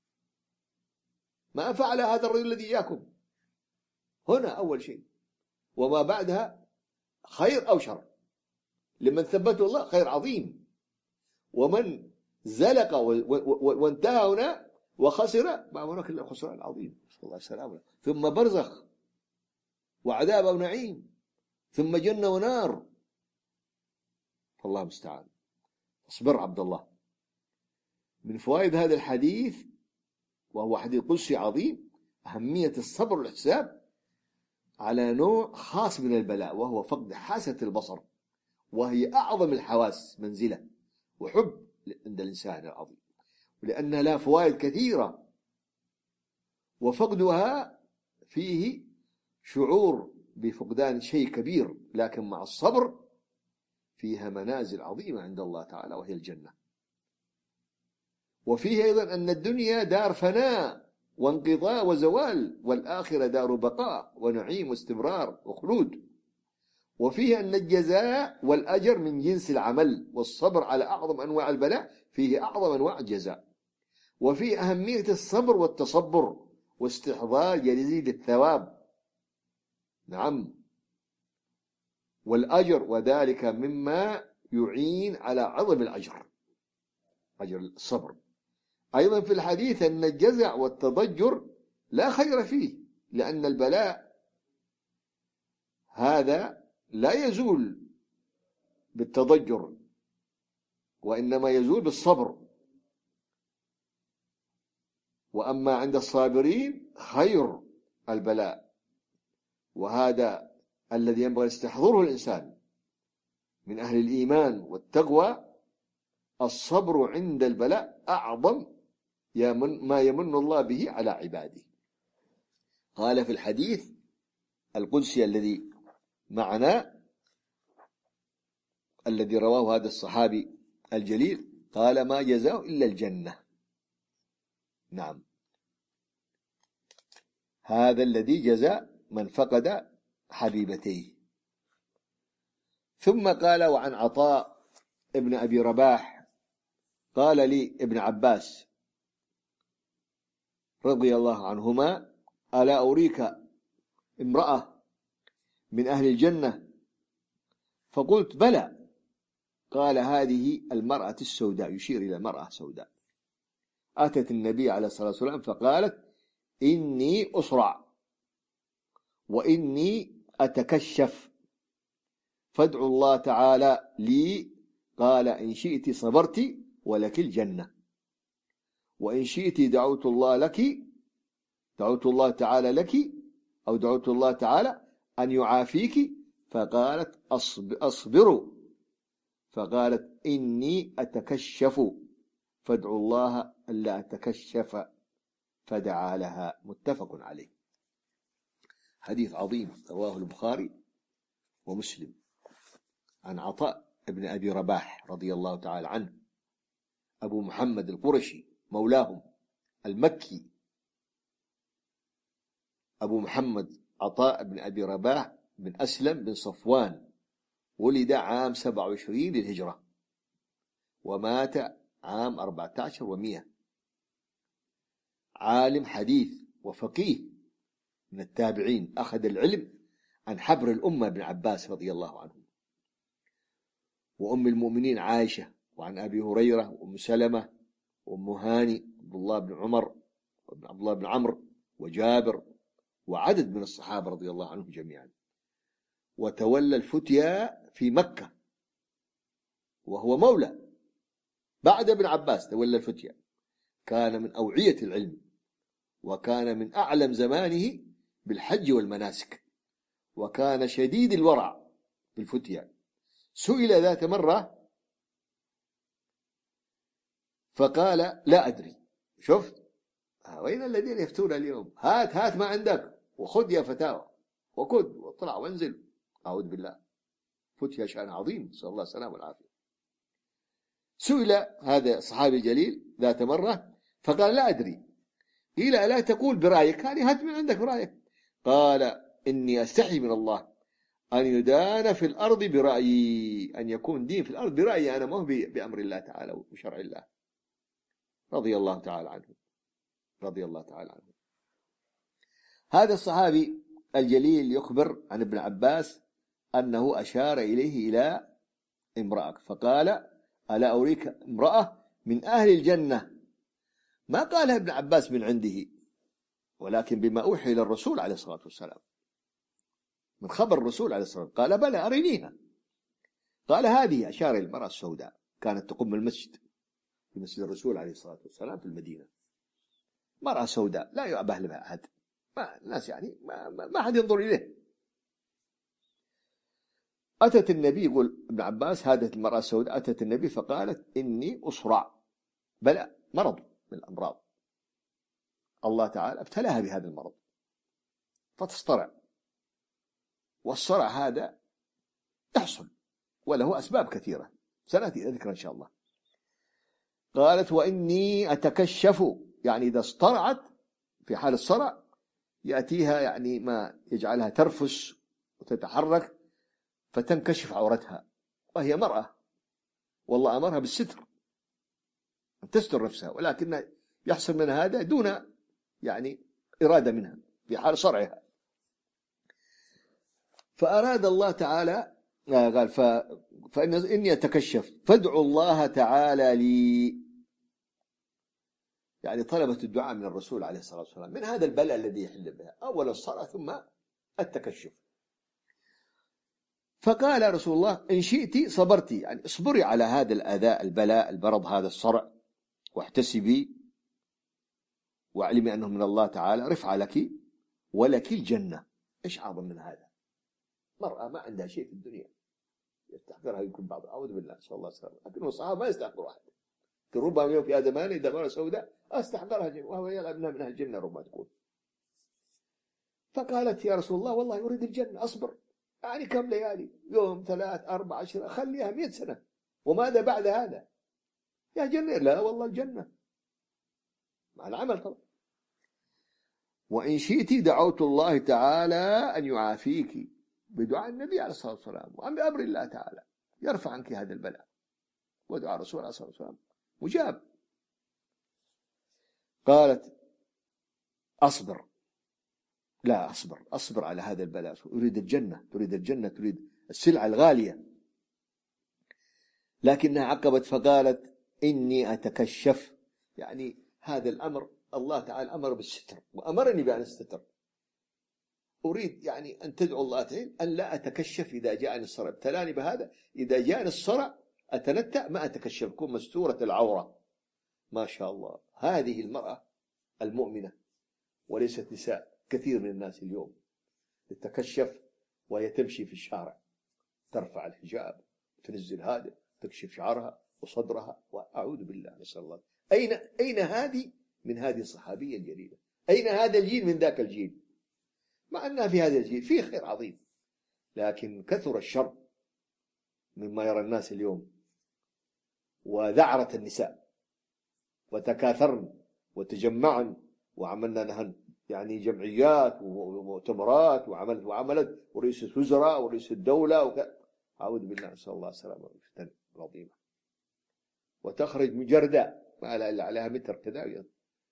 ما فعل هذا الرجل الذي إياكم؟ هنا أول شيء. وما بعدها خير أو شر، لمن ثبته الله خير عظيم، ومن زلق وانتهى هنا وخسر ما هناك إلا خسران عظيم، صلى الله عليه وسلم. ثم برزخ وعذاب أو نعيم، ثم جنة ونار، فالله المستعان. اصبر عبد الله. من فوائد هذا الحديث، وهو حديث قدسي عظيم، أهمية الصبر والاحتساب على نوع خاص من البلاء، وهو فقد حاسة البصر، وهي أعظم الحواس منزلة وحب عند الإنسان العظيم، ولأنها لها فوائد كثيرة، وفقدها فيه شعور بفقدان شيء كبير، لكن مع الصبر فيها منازل عظيمة عند الله تعالى وهي الجنة. وفيه أيضا أن الدنيا دار فناء وانقضاء وزوال، والآخرة دار بقاء ونعيم واستمرار وخلود. وفيه أن الجزاء والأجر من جنس العمل، والصبر على أعظم أنواع البلاء فيه أعظم أنواع الجزاء. وفيه أهمية الصبر والتصبر واستحضار جزيل الثواب، نعم، والأجر، وذلك مما يعين على عظم الأجر، أجر الصبر. أيضا في الحديث أن الجزع والتضجر لا خير فيه، لأن البلاء هذا لا يزول بالتضجر، وإنما يزول بالصبر. وأما عند الصابرين خير البلاء، وهذا الذي ينبغي يستحضره الإنسان من أهل الإيمان والتقوى. الصبر عند البلاء أعظم ما يمن الله به على عباده. قال في الحديث القدسي الذي معنا، الذي رواه هذا الصحابي الجليل، قال ما جزاء إلا الجنة. نعم، هذا الذي جزاء من فقد حبيبتيه. ثم قال وعن عطاء ابن أبي رباح قال لي ابن عباس رضي الله عنهما ألا أريك امرأة من أهل الجنة؟ فقلت بلى. قال هذه المرأة السوداء، يشير إلى المرأة سوداء، أتت النبي عليه الصلاة والسلام فقالت إني أصرع وإني أتكشف فادعوا الله تعالى لي. قال إن شئت صبرت ولك الجنة، وإن شئت دعوت الله لك دعوت الله تعالى لك أو دعوت الله تعالى أن يعافيك. فقالت أصبر. فقالت إني أتكشف فادعوا الله ألا أتكشف، فدعا لها. متفق عليه. حديث عظيم رواه البخاري ومسلم عن عطاء ابن أبي رباح رضي الله تعالى عنه، أبو محمد القرشي مولاهم المكي. أبو محمد عطاء بن أبي رباح بن أسلم بن صفوان، ولد عام سبعة وعشرين للهجرة ومات عام أربعة عشر ومئة. عالم حديث وفقيه من التابعين، أخذ العلم عن حبر الأمة ابن عباس رضي الله عنه وأم المؤمنين عائشة، وعن أبي هريرة وأم سلمة وأم هاني عبد الله بن عمر وابن عبد الله بن عمرو وجابر وعدد من الصحابة رضي الله عنهم جميعا. وتولى الفتيا في مكة وهو مولى بعد ابن عباس، تولى الفتيا. كان من أوعية العلم، وكان من أعلم زمانه بالحج والمناسك، وكان شديد الورع بالفتيا. سئل ذات مرة فقال لا أدري. شفت وين الذين يفتون اليوم؟ هات هات ما عندك وخذ يا فتاوى وكد واطلع وانزل. أعوذ بالله، فتيا شأن عظيم، نسأل الله السلامة والعافية. سئل هذا الصحابي الجليل ذات مرة فقال لا أدري. قيل ألا تقول برأيك؟ يعني هات من عندك برأيك. قال إني أستحي من الله أن يدان في الأرض برأيي، أن يكون دين في الأرض برأيي أنا، ما هو بأمر الله تعالى وشرع الله. رضي الله تعالى عنه رضي الله تعالى عنه. هذا الصحابي الجليل يخبر عن ابن عباس أنه أشار إليه إلى امرأة فقال ألا أريك امرأة من أهل الجنة. ما قالها ابن عباس من عنده، ولكن بما أوحي إلى الرسول عليه الصلاة والسلام من خبر الرسول عليه الصلاة والسلام. قال بلى أرينيها. قال هذه، أشار إلى المرأة السوداء كانت تقوم المسجد في مسجد الرسول عليه الصلاة والسلام في المدينة. مرأة سوداء لا يعبه لها أحد، ما الناس يعني ما, ما, ما حد ينظر إليه. أتت النبي، يقول ابن عباس هذه المرأة السوداء أتت النبي فقالت إني أصرع، بلى مرض من الأمراض، الله تعالى ابتلاها بهذا المرض فتصطرع، والصرع هذا يحصل وله أسباب كثيرة سنأتي ذكر إن شاء الله. قالت وإني أتكشف، يعني إذا اصطرعت في حال الصرع يأتيها يعني ما يجعلها ترفس وتتحرك فتنكشف عورتها، وهي مرأة والله أمرها بالستر أن تستر نفسها، ولكن يحصل من هذا دون يعني إرادة منها في حال صرعها. فأراد الله تعالى قال ف... فإن إني أتكشف فادعوا الله تعالى لي، يعني طلبت الدعاء من الرسول عليه الصلاة والسلام من هذا البلاء الذي يحل بها، أولا الصرع ثم التكشف. فقال رسول الله إن شئت صبرتي، يعني اصبري على هذا الأذى البلاء المرض هذا الصرع، واحتسبي واعلمي أنه من الله تعالى رفع لك ولك الجنة. إيش أعظم من هذا؟ مرأة ما عندها شيء في الدنيا يستحقرها يمكن بعض، أعوذ بالله صلى الله عليه وسلم، لكن الصحابة ما يستحقروا أحد. ربما اليوم في هذا زمان إذا مرأة سوداء أستحقرها جنة وهو يلعب منها الجنة ربما تكون. فقالت يا رسول الله والله أريد الجنة، أصبر يعني كم ليالي، يوم ثلاث أربع عشرة، خليها مئة سنة، وماذا بعد هذا؟ يا جنة، لا والله الجنة مع العمل طبعا. وإن شئت دعوت الله تعالى أن يعافيك بدعاء النبي عليه الصلاة والسلام، وأم بأمر الله تعالى يرفع عنك هذا البلاء، ودعاء الرسول عليه الصلاة والسلام مجاب. قالت أصبر، لا أصبر، أصبر على هذا البلاء، أريد الجنة، تريد الجنة، تريد السلعة الغالية. لكنها عقبت فقالت إني أتكشف، يعني هذا الأمر الله تعالى أمر بالستر وأمرني بأن أستتر، أريد يعني أن تدعو الله تعالى أن لا أتكشف إذا جاءني الصرع، ابتلاني بهذا، إذا جاءني الصرع أتنتأ ما أتكشف، كون مستورة العورة. ما شاء الله هذه المرأة المؤمنة، وليست نساء كثير من الناس اليوم تتكشف وهي تمشي في الشارع، ترفع الحجاب وتنزل هذا، تكشف شعرها وصدرها، وأعوذ بالله، نسأل الله. أين أين هذه من هذه الصحابية الجليلة؟ أين هذا الجيل من ذاك الجيل؟ مع أنها في هذا الجيل فيه خير عظيم، لكن كثر الشر مما يرى الناس اليوم، وذعرت النساء وتكاثرن وتجمعن، وعملنا نهن يعني جمعيات ومؤتمرات، وعملت وعملت ورئيس وزراء ورئيس الدولة وك... أعوذ بالله، نسأل الله السلامة، فتن عظيمة. وتخرج مجردة ما لها إلا عليها متر كذا،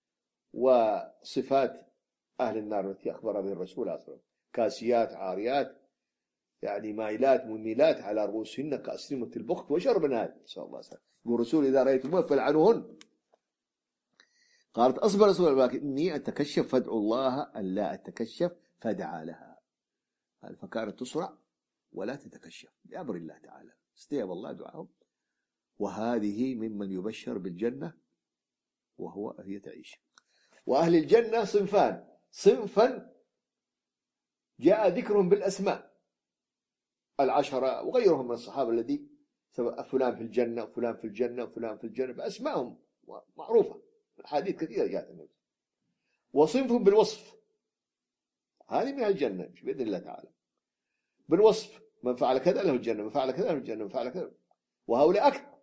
وصفات أهل النار التي أخبر به الرسول صلى الله عليه وسلم: كاسيات عاريات، يعني مائلات مميلات على رؤوسهن كأسنمة البخت وشرب النار، نسأل الله السلامة. يقول الرسول: إذا رأيتموه فلعنوهن. قالت: أصبر رسول الله إني أتكشف فادعوا الله أن لا أتكشف، فدعا لها. قال: فكانت تصرع ولا تتكشف بأمر الله تعالى، استجاب الله دعاهم. وهذه ممن يبشر بالجنة وهو هي تعيش. وأهل الجنة صنفان: صنفا جاء ذكرهم بالأسماء، العشرة وغيرهم من الصحابة الذي فلان في الجنة وفلان في الجنة وفلان في الجنة بأسمائهم معروفة، الحديث كثيرة جاءت النبي. وصنف بالوصف، هذه من الجنة بإذن الله تعالى بالوصف: من فعل كذا له الجنة، من فعل كذا له الجنة، من فعل كذا، وهؤلاء أكثر.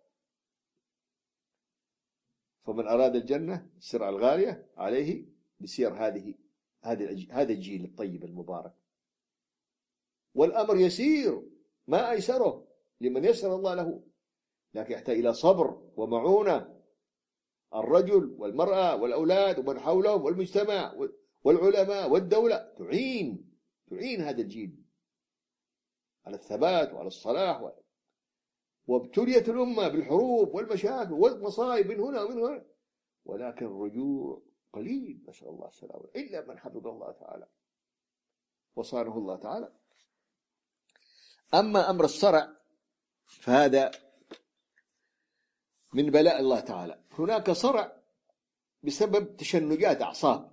فمن أراد الجنة السرعة الغالية عليه بسير هذه هذه هذا الجيل الطيب المبارك. والأمر يسير ما أيسره لمن يسر الله له، لكن يحتاج إلى صبر ومعونة. الرجل والمرأة والأولاد ومن حولهم والمجتمع والعلماء والدولة تعين تعين هذا الجيل على الثبات وعلى الصلاح. وابتليت الأمة بالحروب والمشاكل والمصائب من هنا ومن هنا، ولكن الرجوع قليل، نسأل الله السلامة، إلا من حفظ الله تعالى وصانه الله تعالى. أما أمر الصرع فهذا من بلاء الله تعالى. هناك صرع بسبب تشنجات أعصاب،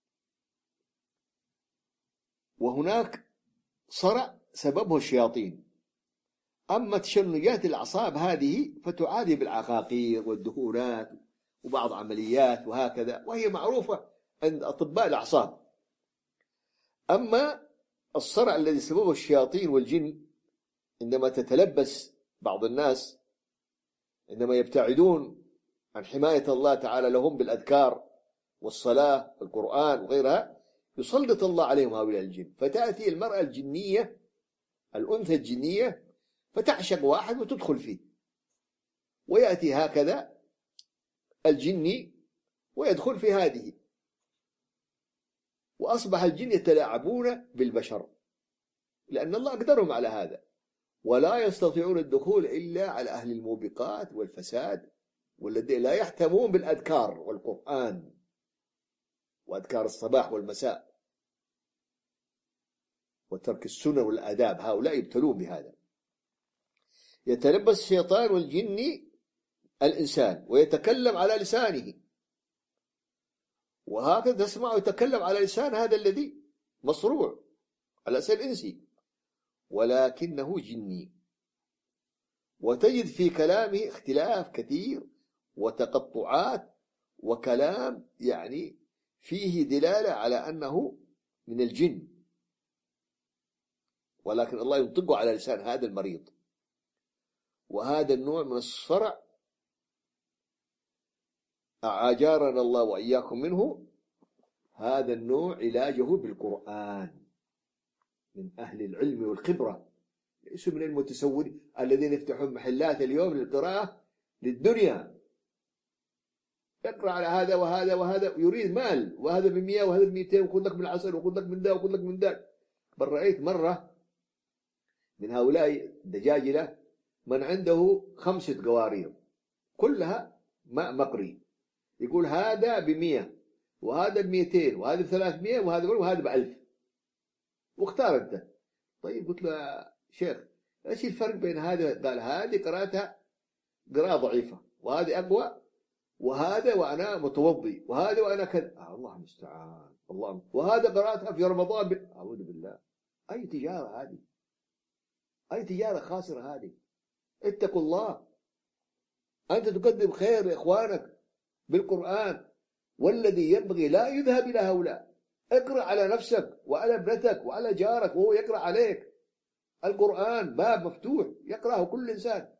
وهناك صرع سببه الشياطين. أما تشنجات الأعصاب هذه فتعادي بالعقاقير والدهونات وبعض عمليات وهكذا، وهي معروفة عند أطباء الأعصاب. أما الصرع الذي سببه الشياطين والجن، عندما تتلبس بعض الناس، عندما يبتعدون عن حماية الله تعالى لهم بالأذكار والصلاة والقرآن وغيرها، يسلط الله عليهم هؤلاء الجن. فتأتي المرأة الجنية، الأنثى الجنية، فتعشق واحد وتدخل فيه، ويأتي هكذا الجني ويدخل في هذه، وأصبح الجن يتلاعبون بالبشر، لأن الله أقدرهم على هذا، ولا يستطيعون الدخول إلا على أهل الموبقات والفساد، والذين لا يهتمون بالأذكار والقرآن وأذكار الصباح والمساء وترك السنة والآداب. هؤلاء يبتلون بهذا. يتلبس الشيطان والجن الإنسان ويتكلم على لسانه، وهكذا تسمع يتكلم على لسان هذا الذي مصروع على لسان إنسي، ولكنه جني. وتجد في كلامه اختلاف كثير وتقطعات، وكلام يعني فيه دلالة على أنه من الجن، ولكن الله ينطقه على لسان هذا المريض. وهذا النوع من الصرع أجارنا الله وإياكم منه. هذا النوع علاجه بالقرآن من أهل العلم والخبرة، ليسوا من المتسولين الذين يفتحون محلات اليوم للقراءة للدنيا، يقرأ على هذا وهذا وهذا، يريد مال، وهذا بمئة وهذا بمئتين، وخذ لك من العسل وخذ لك من ذا وخذ لك من ذا. بل رأيت مرة من هؤلاء الدجاجلة من عنده خمسة قوارير كلها ماء مقري، يقول هذا بمئة وهذا بمئتين وهذا بثلاثمئة وهذا وهذا بألف، واختار أنت. طيب قلت له شيخ ايش الفرق بين هذا؟ قال هذه قراءتها قراءة ضعيفة، وهذه أقوى، وهذا وأنا متوضي، وهذا وأنا كذا. آه الله المستعان، الله. وهذا قراءتها في رمضان ب... أعوذ بالله. أي تجارة هذه؟ أي تجارة خاسرة هذه؟ اتقوا الله. أنت تقدم خير لإخوانك بالقرآن، والذي ينبغي لا يذهب إلى هؤلاء. اقرأ على نفسك وعلى ابنتك وعلى جارك وهو يقرأ عليك. القرآن باب مفتوح يقرأه كل إنسان.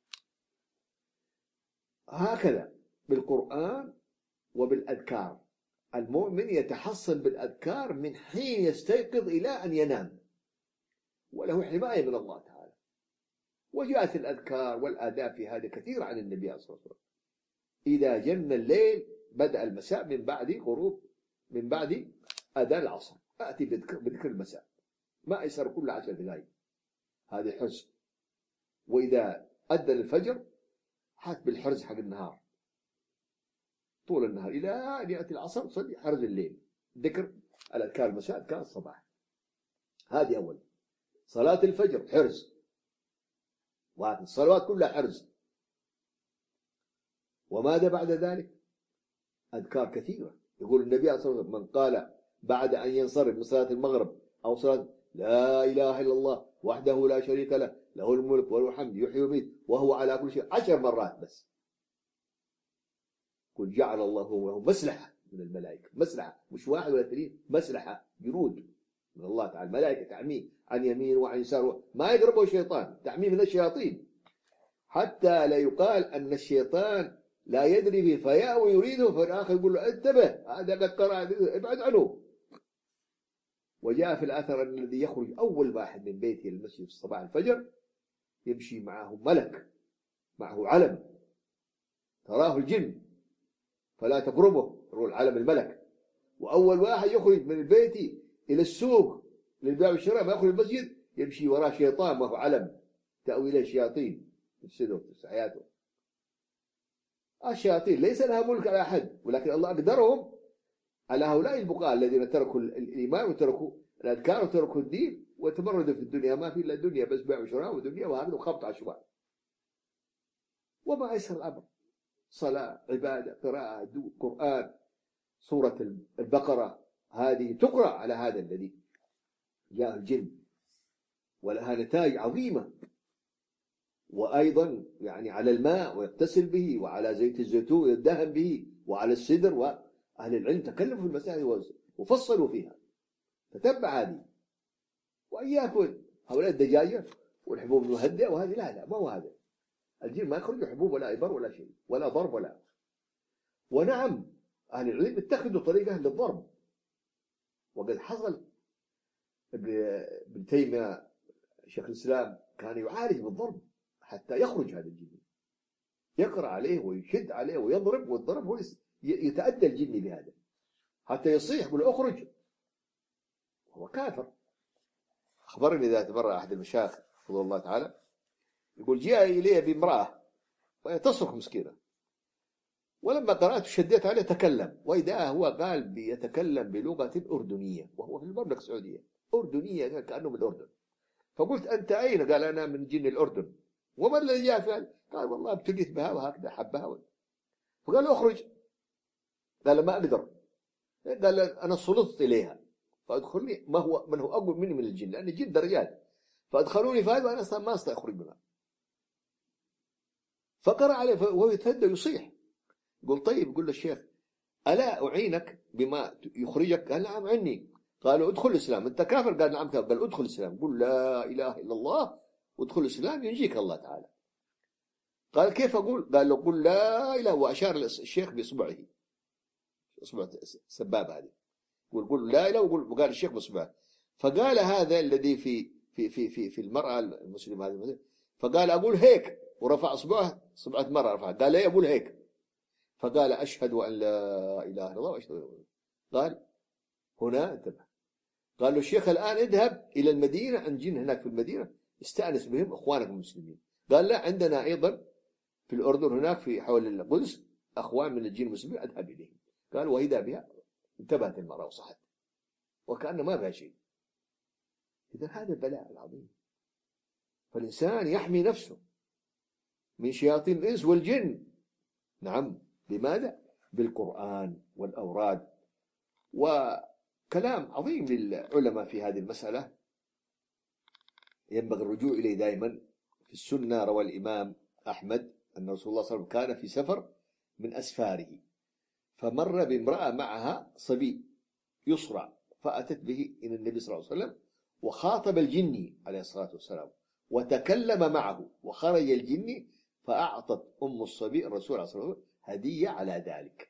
هكذا بالقرآن وبالأذكار. المؤمن يتحصن بالأذكار من حين يستيقظ إلى أن ينام، وله حماية من الله تعالى. وجاءت الأذكار والآداب في هذا كثير عن النبي صلى الله عليه وسلم. إذا جن الليل بدأ المساء من بعد غروب، من بعد أذان العصر أتي بذكر المساء، ما يصير كل عشر دقائق، هذه حرز. وإذا أذن الفجر حات بالحرز حق النهار طول النهار إلى أن يأتي العصر صلي حرز الليل، ذكر الأذكار المساء أذكار الصباح. هذه أول. صلاة الفجر حرز، والصلوات كلها حرز. وماذا بعد ذلك؟ أذكار كثيرة. يقول النبي صلى الله عليه وسلم من قال بعد أن ينصرف من صلاة المغرب أو صلاة لا إله إلا الله وحده لا شريك له له الملك وله الحمد يحيي ويميت وهو على كل شيء عشر مرات بس، قل جعل الله له مسلحة من الملائكة، مسلحة مش واحد ولا اثنين، مسلحة جنود من الله تعالى، الملائكة تعميه عن يمين وعن يسار، ما يقربه الشيطان، تعميه من الشياطين، حتى لا يقال أن الشيطان لا يدري به فيأوي يريده، في الآخر يقول له انتبه هذا قد قرأ ابعد عنه. وجاء في الأثر أن الذي يخرج أول واحد من بيته للمسجد في صباح الفجر يمشي معه ملك معه علم تراه الجن فلا تقربه، يقول علم الملك. وأول واحد يخرج من البيت إلى السوق للبيع والشراء ما يخرج المسجد يمشي وراه شيطان معه علم تأوي إليه الشياطين تفسده في حياته. الشياطين ليس لها ملك على أحد، ولكن الله أقدرهم على هؤلاء البقاء الذين تركوا الإيمان وتركوا الأذكار وتركوا الدين وتمردوا في الدنيا، ما في إلا الدنيا بس، بيع وشراء ودنيا وهذا وخبط عشوائي. وما أيسر الأمر، صلاة عبادة قراءة قرآن. سورة البقرة هذه تقرأ على هذا الذي جاء الجن، ولها نتائج عظيمة. وأيضا يعني على الماء ويغتسل به، وعلى زيت الزيتون يدهن به، وعلى السدر. وأهل العلم تكلموا في المسائل وفصلوا فيها. تتبع هذه. وإياكم هؤلاء الدجاجة والحبوب المهدئة وهذه، لا لا ما هو هذا. الجن ما يخرج حبوب ولا إبر ولا شيء ولا ضرب ولا. ونعم أهل العلم اتخذوا طريقة للضرب، وقد حصل ابن تيمية شيخ الإسلام كان يعالج بالضرب حتى يخرج هذا الجن، يقرأ عليه ويشد عليه ويضرب، والضرب هو يتأدى الجن بهذا حتى يصيح يقول اخرج، هو كافر. أخبرني ذات مرة أحد المشايخ رضي الله تعالى يقول جاء إلي بامرأة وهي تصرخ مسكينة، ولما قرأت شديت عليه تكلم، وإذا هو قال بيتكلم بلغة أردنية وهو في المملكة السعودية، أردنية كأنه من الأردن. فقلت أنت أين؟ قال أنا من جن الأردن. وما الذي جاء فعل؟ قال والله ابتليت بها وهكذا حبها. فقال اخرج. قال ما أقدر. قال أنا سلطت إليها فأدخلني، ما هو من هو أقوى مني من الجن، لأن الجن درجات، فأدخلوني في هذا وأنا أصلا ما أستطيع أخرج منها. فقرأ عليه وهو يتهدى يصيح. يقول طيب، يقول للشيخ ألا أعينك بما يخرجك؟ قال نعم عني. قالوا ادخل الإسلام، أنت كافر؟ قال نعم كافر. قال ادخل الإسلام، قل لا إله إلا الله وادخل الإسلام ينجيك الله تعالى. قال كيف أقول؟ قال له قل لا إله، وأشار الشيخ بإصبعه، إصبع سبابة هذه، قل قل لا إله، وقل، وقال الشيخ بإصبعه. فقال هذا الذي في في في في في المرأة المسلمة هذه، فقال أقول هيك، ورفع إصبعه، صبعة مرة رفعها، قال لي أقول هيك. فقال أشهد أن لا إله إلا الله وأشهد أن محمدا. قال هنا انتبه، قال له الشيخ الآن اذهب إلى المدينة، عند جن هناك في المدينة، استأنس بهم إخوانك المسلمين. قال لا، عندنا أيضا في الأردن هناك في حول القدس أخوان من الجن المسلمين، أذهب إليهم. قال وإذا بها انتبهت المرأة وصحت وكأن ما بها شيء. إذا هذا البلاء العظيم. فالإنسان يحمي نفسه من شياطين الإنس والجن. نعم، بماذا؟ بالقرآن والأوراد. وكلام عظيم للعلماء في هذه المسألة ينبغي الرجوع إليه دائما. في السنة روى الإمام أحمد أن رسول الله صلى الله عليه وسلم كان في سفر من أسفاره، فمر بامرأة معها صبي يصرع، فأتت به إلى النبي صلى الله عليه وسلم، وخاطب الجني عليه الصلاة والسلام وتكلم معه، وخرج الجني فأعطت أم الصبي الرسول عليه الصلاة والسلام هدية على ذلك.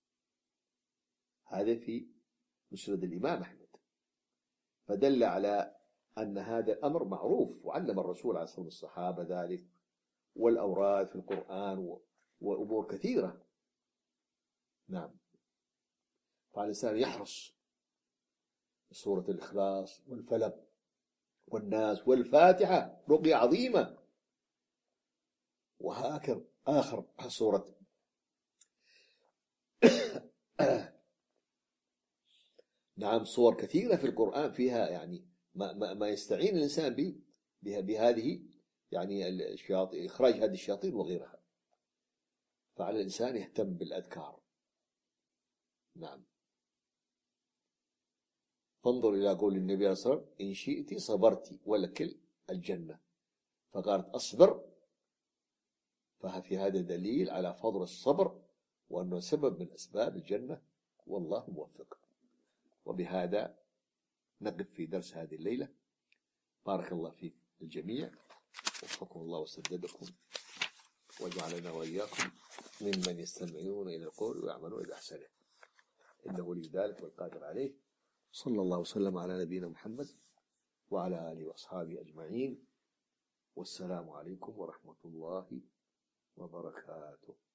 هذا في مسند الإمام أحمد، فدل على أن هذا الأمر معروف، وعلم الرسول عليه الصلاة والسلام الصحابة ذلك، والأوراد في القرآن وأمور كثيرة. نعم، فالإنسان يحرص سورة الإخلاص والفلق والناس والفاتحة، رقية عظيمة. وهكذا آخر سورة نعم، صور كثيرة في القرآن فيها يعني ما, ما, ما يستعين الإنسان به بهذه يعني الشياطين، إخراج هذه الشياطين وغيرها. فعلى الإنسان يهتم بالأذكار. نعم، فانظر إلى قول النبي صلى الله عليه وسلم إن شئت صبرت ولك الجنة، فقالت أصبر، ففي هذا دليل على فضل الصبر وأنه سبب من أسباب الجنة، والله موفق. وبهذا نقف في درس هذه الليلة. بارك الله فيك الجميع، وفقكم الله وسددكم، وجعلنا وإياكم ممن يستمعون إلى القول ويعملون بأحسنه، إنه ولي ذلك والقادر عليه. صلى الله وسلم على نبينا محمد وعلى آله وأصحابه أجمعين، والسلام عليكم ورحمة الله وبركاته.